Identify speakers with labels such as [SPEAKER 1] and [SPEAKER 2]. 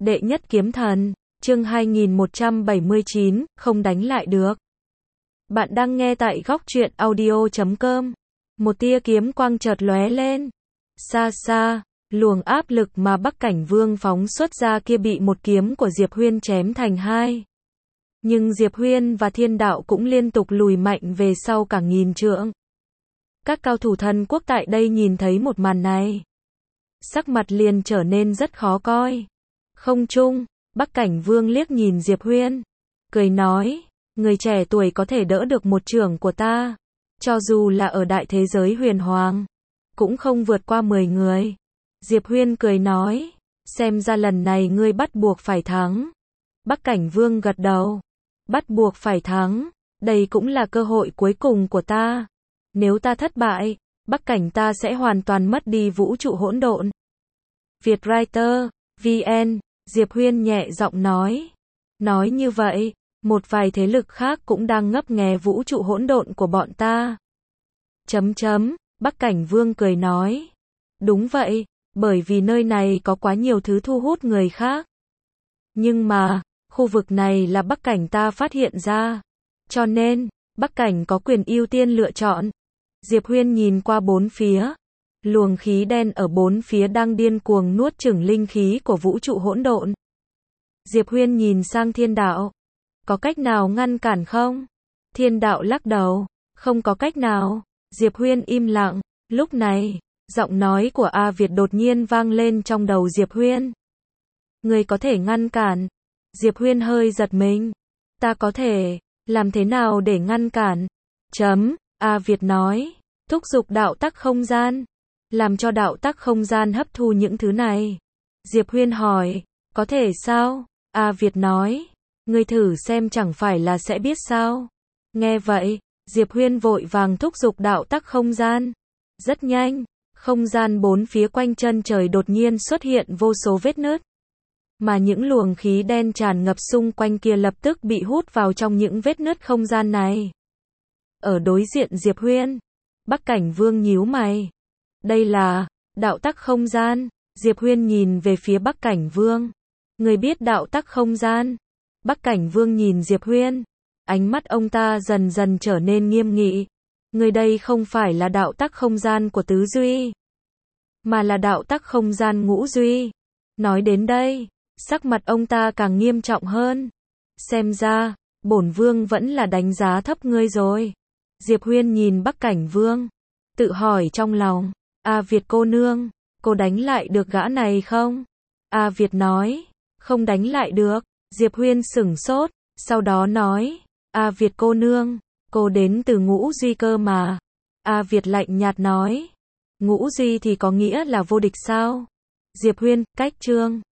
[SPEAKER 1] Đệ nhất kiếm thần, chương 2179, không đánh lại được. Bạn đang nghe tại góc truyện audio.com. Một tia kiếm quang chợt lóe lên. Xa xa, luồng áp lực mà Bắc Cảnh Vương phóng xuất ra kia bị một kiếm của Diệp Huyên chém thành hai. Nhưng Diệp Huyên và Thiên Đạo cũng liên tục lùi mạnh về sau cả nghìn trượng. Các cao thủ thần quốc tại đây nhìn thấy một màn này, sắc mặt liền trở nên rất khó coi. Không trung, Bắc Cảnh Vương liếc nhìn Diệp Huyên, cười nói, người trẻ tuổi có thể đỡ được một chưởng của ta, cho dù là ở đại thế giới huyền hoàng, cũng không vượt qua 10 người. Diệp Huyên cười nói, xem ra lần này ngươi bắt buộc phải thắng. Bắc Cảnh Vương gật đầu, bắt buộc phải thắng, đây cũng là cơ hội cuối cùng của ta. Nếu ta thất bại, Bắc Cảnh ta sẽ hoàn toàn mất đi vũ trụ hỗn độn. Vietwriter, VN, Diệp Huyên nhẹ giọng nói. Nói như vậy, một vài thế lực khác cũng đang ngấp nghé vũ trụ hỗn độn của bọn ta. Bắc Cảnh Vương cười nói. Đúng vậy, bởi vì nơi này có quá nhiều thứ thu hút người khác. Nhưng mà, khu vực này là Bắc Cảnh ta phát hiện ra. Cho nên, Bắc Cảnh có quyền ưu tiên lựa chọn. Diệp Huyên nhìn qua bốn phía. Luồng khí đen ở bốn phía đang điên cuồng nuốt chửng linh khí của vũ trụ hỗn độn. Diệp Huyên nhìn sang Thiên Đạo. Có cách nào ngăn cản không? Thiên Đạo lắc đầu. Không có cách nào. Diệp Huyên im lặng. Lúc này, giọng nói của A Việt đột nhiên vang lên trong đầu Diệp Huyên. Người có thể ngăn cản. Diệp Huyên hơi giật mình. Ta có thể. Làm thế nào để ngăn cản? A Việt nói. Thúc giục đạo tắc không gian. Làm cho đạo tắc không gian hấp thu những thứ này. Diệp Huyên hỏi. Có thể sao? A Việt nói. Ngươi thử xem chẳng phải là sẽ biết sao? Nghe vậy, Diệp Huyên vội vàng thúc giục đạo tắc không gian. Rất nhanh, không gian bốn phía quanh chân trời đột nhiên xuất hiện vô số vết nứt. Mà những luồng khí đen tràn ngập xung quanh kia lập tức bị hút vào trong những vết nứt không gian này. Ở đối diện Diệp Huyên, Bắc Cảnh Vương nhíu mày. Đây là đạo tắc không gian. Diệp Huyên nhìn về phía Bắc Cảnh Vương. Người biết đạo tắc không gian? Bắc Cảnh Vương nhìn Diệp Huyên. Ánh mắt ông ta dần dần trở nên nghiêm nghị. Người đây không phải là đạo tắc không gian của tứ duy, mà là đạo tắc không gian ngũ duy. Nói đến đây, sắc mặt ông ta càng nghiêm trọng hơn. Xem ra, bổn vương vẫn là đánh giá thấp ngươi rồi. Diệp Huyên nhìn Bắc Cảnh Vương, tự hỏi trong lòng, A Việt cô nương, cô đánh lại được gã này không? A Việt nói, không đánh lại được. Diệp Huyên sửng sốt, sau đó nói, A Việt cô nương, cô đến từ ngũ duy cơ mà. A Việt lạnh nhạt nói, ngũ duy thì có nghĩa là vô địch sao? Diệp Huyên, cách chương.